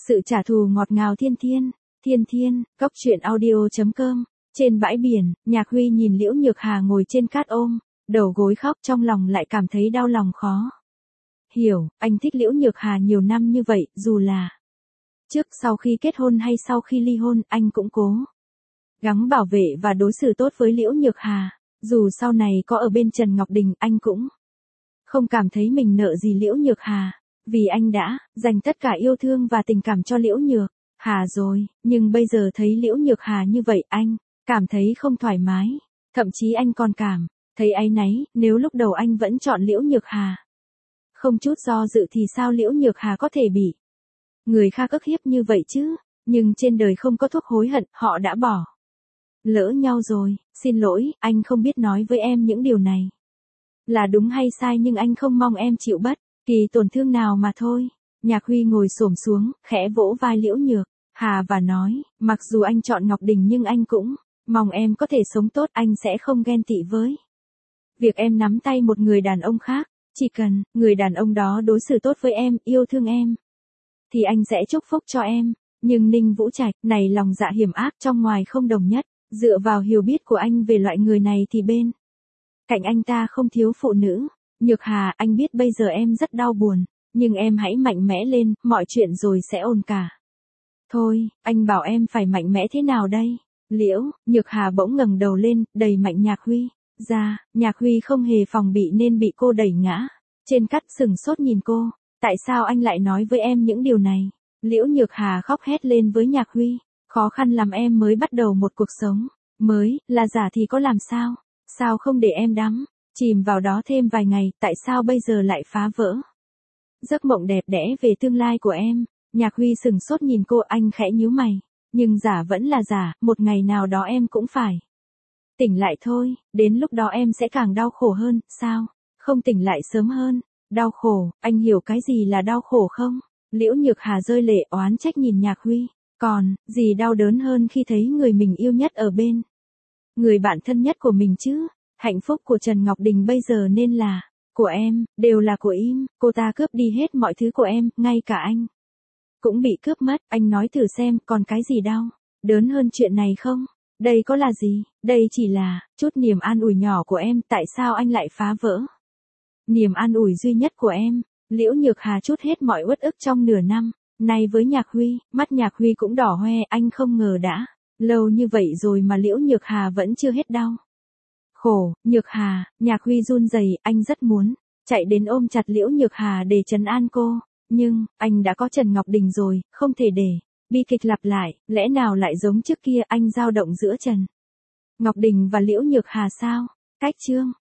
Sự trả thù ngọt ngào thiên thiên, thiên thiên, cốc truyện audio.com. Trên bãi biển, Nhạc Huy nhìn Liễu Nhược Hà ngồi trên cát ôm, đầu gối khóc, trong lòng lại cảm thấy đau lòng khó hiểu. Anh thích Liễu Nhược Hà nhiều năm như vậy, dù là trước sau khi kết hôn hay sau khi ly hôn, anh cũng cố gắng bảo vệ và đối xử tốt với Liễu Nhược Hà. Dù sau này có ở bên Trần Ngọc Đình, anh cũng không cảm thấy mình nợ gì Liễu Nhược Hà, vì anh đã dành tất cả yêu thương và tình cảm cho Liễu Nhược Hà rồi. Nhưng bây giờ thấy Liễu Nhược Hà như vậy, anh cảm thấy không thoải mái, thậm chí anh còn cảm thấy áy náy. Nếu lúc đầu anh vẫn chọn Liễu Nhược Hà, không chút do dự, thì sao Liễu Nhược Hà có thể bị người khác ức hiếp như vậy chứ? Nhưng trên đời không có thuốc hối hận, họ đã bỏ lỡ nhau rồi. Xin lỗi, anh không biết nói với em những điều này là đúng hay sai, nhưng anh không mong em chịu bất kỳ tổn thương nào mà thôi. Nhạc Huy ngồi xổm xuống, khẽ vỗ vai Liễu Nhược Hà và nói, mặc dù anh chọn Ngọc Đình nhưng anh cũng mong em có thể sống tốt. Anh sẽ không ghen tị với việc em nắm tay một người đàn ông khác. Chỉ cần người đàn ông đó đối xử tốt với em, yêu thương em, thì anh sẽ chúc phúc cho em. Nhưng Ninh Vũ Trạch này lòng dạ hiểm ác, trong ngoài không đồng nhất. Dựa vào hiểu biết của anh về loại người này thì bên cạnh anh ta không thiếu phụ nữ. Nhược Hà, anh biết bây giờ em rất đau buồn, nhưng em hãy mạnh mẽ lên, mọi chuyện rồi sẽ ổn cả thôi. Anh bảo em phải mạnh mẽ thế nào đây? Liễu Nhược Hà bỗng ngẩng đầu lên, đẩy mạnh Nhạc Huy ra. Nhạc Huy không hề phòng bị nên bị cô đẩy ngã trên cát, sừng sốt nhìn cô. Tại sao anh lại nói với em những điều này? Liễu Nhược Hà khóc hét lên với Nhạc Huy. Khó khăn lắm em mới bắt đầu một cuộc sống mới, là giả thì có làm sao? Sao không để em đắm chìm vào đó thêm vài ngày? Tại sao bây giờ lại phá vỡ giấc mộng đẹp đẽ về tương lai của em? Nhạc Huy sừng sốt nhìn cô, anh khẽ nhíu mày. Nhưng giả vẫn là giả, một ngày nào đó em cũng phải tỉnh lại thôi. Đến lúc đó em sẽ càng đau khổ hơn. Sao không tỉnh lại sớm hơn? Đau khổ, anh hiểu cái gì là đau khổ không? Liễu Nhược Hà rơi lệ oán trách nhìn Nhạc Huy. Còn gì đau đớn hơn khi thấy người mình yêu nhất ở bên người bạn thân nhất của mình chứ? Hạnh phúc của Trần Ngọc Đình bây giờ nên là của em, đều là của im. Cô ta cướp đi hết mọi thứ của em, ngay cả anh cũng bị cướp mất. Anh nói thử xem, còn cái gì đau đớn hơn chuyện này không? Đây có là gì? Đây chỉ là chút niềm an ủi nhỏ của em. Tại sao anh lại phá vỡ niềm an ủi duy nhất của em? Liễu Nhược Hà trút hết mọi uất ức trong nửa năm nay với Nhạc Huy. Mắt Nhạc Huy cũng đỏ hoe. Anh không ngờ đã lâu như vậy rồi mà Liễu Nhược Hà vẫn chưa hết đau khổ. Nhược Hà, Nhạc Huy run rẩy, anh rất muốn chạy đến ôm chặt Liễu Nhược Hà để trấn an cô. Nhưng anh đã có Trần Ngọc Đình rồi, không thể để bi kịch lặp lại. Lẽ nào lại giống trước kia, anh dao động giữa Trần Ngọc Đình và Liễu Nhược Hà sao? Cách chương